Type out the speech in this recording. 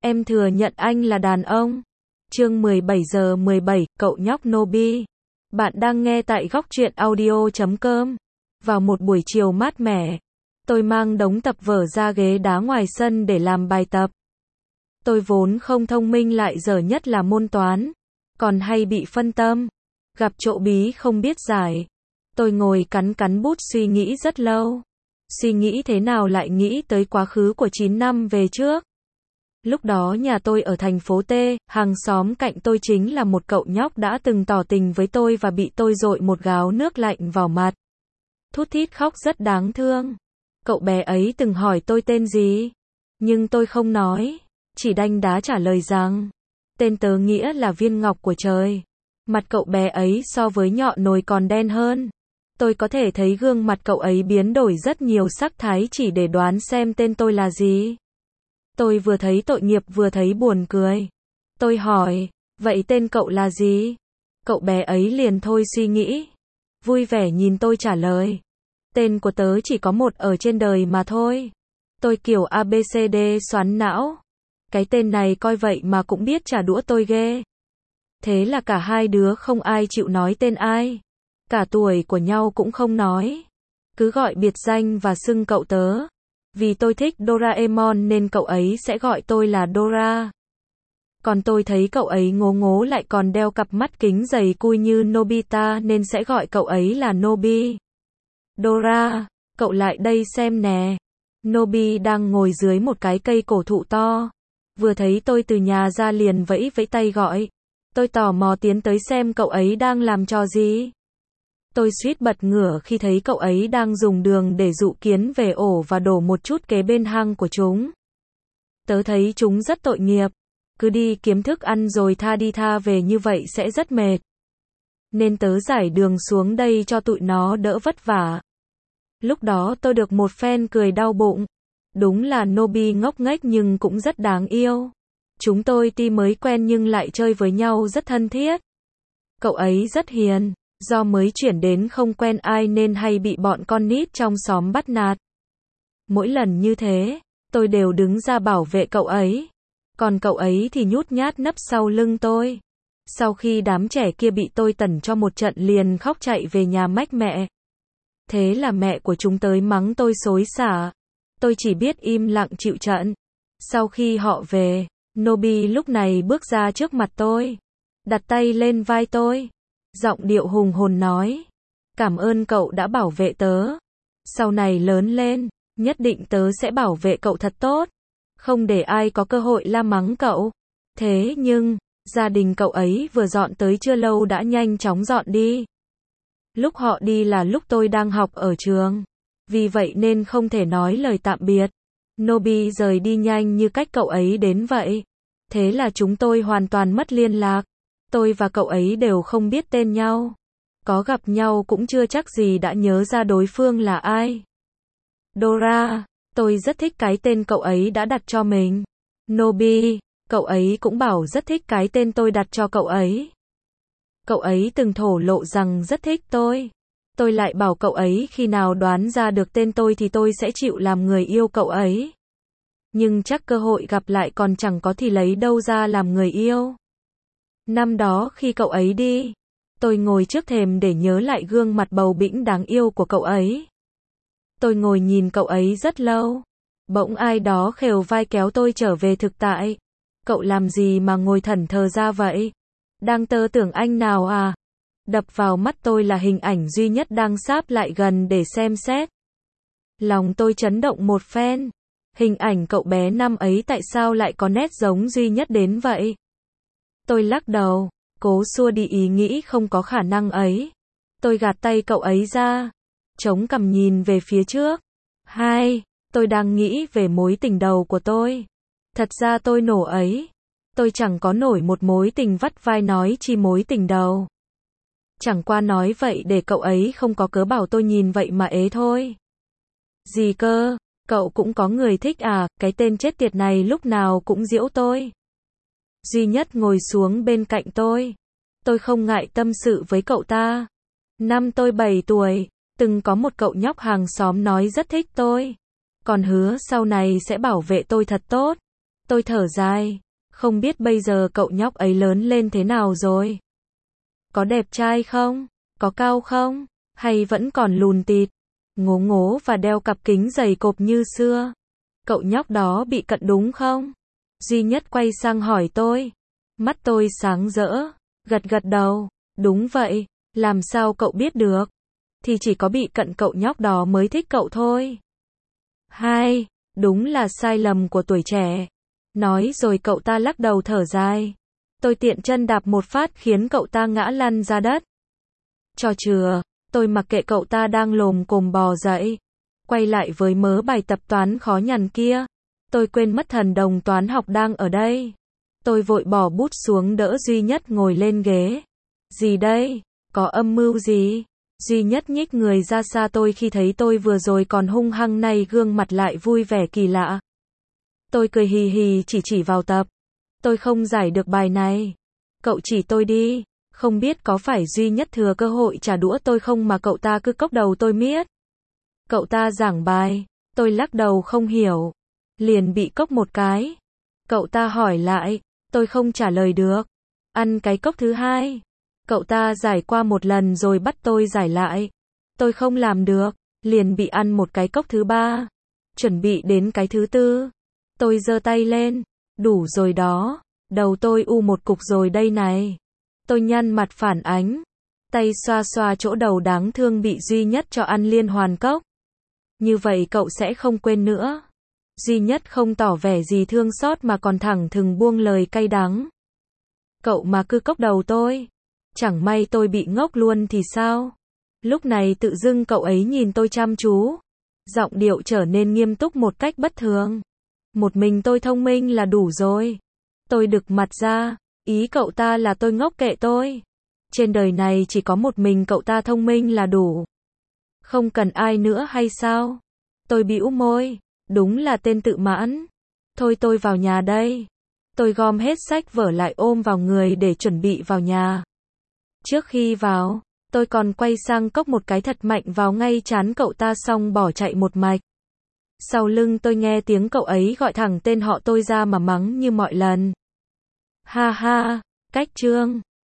Em thừa nhận anh là đàn ông. Chương 17 giờ 17, cậu nhóc Nobi. Bạn đang nghe tại góc truyện audio.com. Vào một buổi chiều mát mẻ, tôi mang đống tập vở ra ghế đá ngoài sân để làm bài tập. Tôi vốn không thông minh, lại dở nhất là môn toán, còn hay bị phân tâm, gặp chỗ bí không biết giải. Tôi ngồi cắn bút suy nghĩ rất lâu. Suy nghĩ thế nào lại nghĩ tới quá khứ của 9 năm về trước. Lúc đó nhà tôi ở thành phố T, hàng xóm cạnh tôi chính là một cậu nhóc đã từng tỏ tình với tôi và bị tôi dội một gáo nước lạnh vào mặt. Thút thít khóc rất đáng thương. Cậu bé ấy từng hỏi tôi tên gì, nhưng tôi không nói, chỉ đanh đá trả lời rằng tên tớ nghĩa là viên ngọc của trời. Mặt cậu bé ấy so với nhọ nồi còn đen hơn. Tôi có thể thấy gương mặt cậu ấy biến đổi rất nhiều sắc thái chỉ để đoán xem tên tôi là gì. Tôi vừa thấy tội nghiệp vừa thấy buồn cười. Tôi hỏi, vậy tên cậu là gì? Cậu bé ấy liền thôi suy nghĩ, vui vẻ nhìn tôi trả lời, tên của tớ chỉ có một ở trên đời mà thôi. Tôi kiểu ABCD xoắn não. Cái tên này coi vậy mà cũng biết trả đũa tôi ghê. Thế là cả hai đứa không ai chịu nói tên ai. Cả tuổi của nhau cũng không nói. Cứ gọi biệt danh và xưng cậu tớ. Vì tôi thích Doraemon nên cậu ấy sẽ gọi tôi là Dora. Còn tôi thấy cậu ấy ngố ngố lại còn đeo cặp mắt kính dày cui như Nobita nên sẽ gọi cậu ấy là Nobi. Dora, cậu lại đây xem nè. Nobi đang ngồi dưới một cái cây cổ thụ to. Vừa thấy tôi từ nhà ra liền vẫy vẫy tay gọi. Tôi tò mò tiến tới xem cậu ấy đang làm trò gì. Tôi suýt bật ngửa khi thấy cậu ấy đang dùng đường để dụ kiến về ổ và đổ một chút kế bên hang của chúng. Tớ thấy chúng rất tội nghiệp. Cứ đi kiếm thức ăn rồi tha đi tha về như vậy sẽ rất mệt. Nên tớ giải đường xuống đây cho tụi nó đỡ vất vả. Lúc đó tôi được một phen cười đau bụng. Đúng là Nobi ngốc nghếch nhưng cũng rất đáng yêu. Chúng tôi tuy mới quen nhưng lại chơi với nhau rất thân thiết. Cậu ấy rất hiền. Do mới chuyển đến không quen ai nên hay bị bọn con nít trong xóm bắt nạt. Mỗi lần như thế, tôi đều đứng ra bảo vệ cậu ấy. Còn cậu ấy thì nhút nhát nấp sau lưng tôi. Sau khi đám trẻ kia bị tôi tẩn cho một trận liền khóc chạy về nhà mách mẹ. Thế là mẹ của chúng tới mắng tôi xối xả. Tôi chỉ biết im lặng chịu trận. Sau khi họ về, Nobi lúc này bước ra trước mặt tôi, đặt tay lên vai tôi. Giọng điệu hùng hồn nói, cảm ơn cậu đã bảo vệ tớ. Sau này lớn lên, nhất định tớ sẽ bảo vệ cậu thật tốt. Không để ai có cơ hội la mắng cậu. Thế nhưng, gia đình cậu ấy vừa dọn tới chưa lâu đã nhanh chóng dọn đi. Lúc họ đi là lúc tôi đang học ở trường. Vì vậy nên không thể nói lời tạm biệt. Nobi rời đi nhanh như cách cậu ấy đến vậy. Thế là chúng tôi hoàn toàn mất liên lạc. Tôi và cậu ấy đều không biết tên nhau. Có gặp nhau cũng chưa chắc gì đã nhớ ra đối phương là ai. Dora, tôi rất thích cái tên cậu ấy đã đặt cho mình. Nobi, cậu ấy cũng bảo rất thích cái tên tôi đặt cho cậu ấy. Cậu ấy từng thổ lộ rằng rất thích tôi. Tôi lại bảo cậu ấy khi nào đoán ra được tên tôi thì tôi sẽ chịu làm người yêu cậu ấy. Nhưng chắc cơ hội gặp lại còn chẳng có thì lấy đâu ra làm người yêu. Năm đó khi cậu ấy đi, tôi ngồi trước thềm để nhớ lại gương mặt bầu bĩnh đáng yêu của cậu ấy. Tôi ngồi nhìn cậu ấy rất lâu. Bỗng ai đó khều vai kéo tôi trở về thực tại. Cậu làm gì mà ngồi thẫn thờ ra vậy? Đang tơ tưởng anh nào à? Đập vào mắt tôi là hình ảnh duy nhất đang sáp lại gần để xem xét. Lòng tôi chấn động một phen. Hình ảnh cậu bé năm ấy tại sao lại có nét giống duy nhất đến vậy? Tôi lắc đầu, cố xua đi ý nghĩ không có khả năng ấy. Tôi gạt tay cậu ấy ra, chống cằm nhìn về phía trước. Tôi đang nghĩ về mối tình đầu của tôi. Thật ra tôi nổ ấy. Tôi chẳng có nổi một mối tình vắt vai nói chi mối tình đầu. Chẳng qua nói vậy để cậu ấy không có cớ bảo tôi nhìn vậy mà ế thôi. Gì cơ, cậu cũng có người thích à, cái tên chết tiệt này lúc nào cũng giễu tôi. Duy nhất ngồi xuống bên cạnh tôi. Tôi không ngại tâm sự với cậu ta. Năm tôi 7 tuổi, từng có một cậu nhóc hàng xóm nói rất thích tôi. Còn hứa sau này sẽ bảo vệ tôi thật tốt. Tôi thở dài. Không biết bây giờ cậu nhóc ấy lớn lên thế nào rồi? Có đẹp trai không? Có cao không? Hay vẫn còn lùn tịt, ngố ngố và đeo cặp kính dày cộp như xưa? Cậu nhóc đó bị cận đúng không? Duy Nhất quay sang hỏi tôi. Mắt tôi sáng rỡ, gật gật đầu. Đúng vậy, làm sao cậu biết được? Thì chỉ có bị cận cậu nhóc đó mới thích cậu thôi. Hai, đúng là sai lầm của tuổi trẻ. Nói rồi cậu ta lắc đầu thở dài. Tôi tiện chân đạp một phát khiến cậu ta ngã lăn ra đất. Cho chừa, tôi mặc kệ cậu ta đang lồm cồm bò dậy. Quay lại với mớ bài tập toán khó nhằn kia. Tôi quên mất thần đồng toán học đang ở đây. Tôi vội bỏ bút xuống đỡ Duy Nhất ngồi lên ghế. Gì đây? Có âm mưu gì? Duy Nhất nhích người ra xa tôi khi thấy tôi vừa rồi còn hung hăng, nay gương mặt lại vui vẻ kỳ lạ. Tôi cười hì hì chỉ vào tập. Tôi không giải được bài này. Cậu chỉ tôi đi. Không biết có phải Duy Nhất thừa cơ hội trả đũa tôi không mà cậu ta cứ cốc đầu tôi miết. Cậu ta giảng bài. Tôi lắc đầu không hiểu. Liền bị cốc một cái. Cậu ta hỏi lại. Tôi không trả lời được. Ăn cái cốc thứ hai. Cậu ta giải qua một lần rồi bắt tôi giải lại. Tôi không làm được. Liền bị ăn một cái cốc thứ ba. Chuẩn bị đến cái thứ tư. Tôi giơ tay lên. Đủ rồi đó. Đầu tôi u một cục rồi đây này. Tôi nhăn mặt phản ánh. Tay xoa xoa chỗ đầu đáng thương bị Duy Nhất cho ăn liên hoàn cốc. Như vậy cậu sẽ không quên nữa. Duy Nhất không tỏ vẻ gì thương xót mà còn thẳng thừng buông lời cay đắng. Cậu mà cứ cốc đầu tôi. Chẳng may tôi bị ngốc luôn thì sao? Lúc này tự dưng cậu ấy nhìn tôi chăm chú. Giọng điệu trở nên nghiêm túc một cách bất thường. Một mình tôi thông minh là đủ rồi. Tôi đực mặt ra. Ý cậu ta là tôi ngốc kệ tôi. Trên đời này chỉ có một mình cậu ta thông minh là đủ. Không cần ai nữa hay sao? Tôi bĩu môi. Đúng là tên tự mãn. Thôi tôi vào nhà đây. Tôi gom hết sách vở lại ôm vào người để chuẩn bị vào nhà. Trước khi vào, tôi còn quay sang cốc một cái thật mạnh vào ngay trán cậu ta xong bỏ chạy một mạch. Sau lưng tôi nghe tiếng cậu ấy gọi thẳng tên họ tôi ra mà mắng như mọi lần. Ha ha, cách Trương.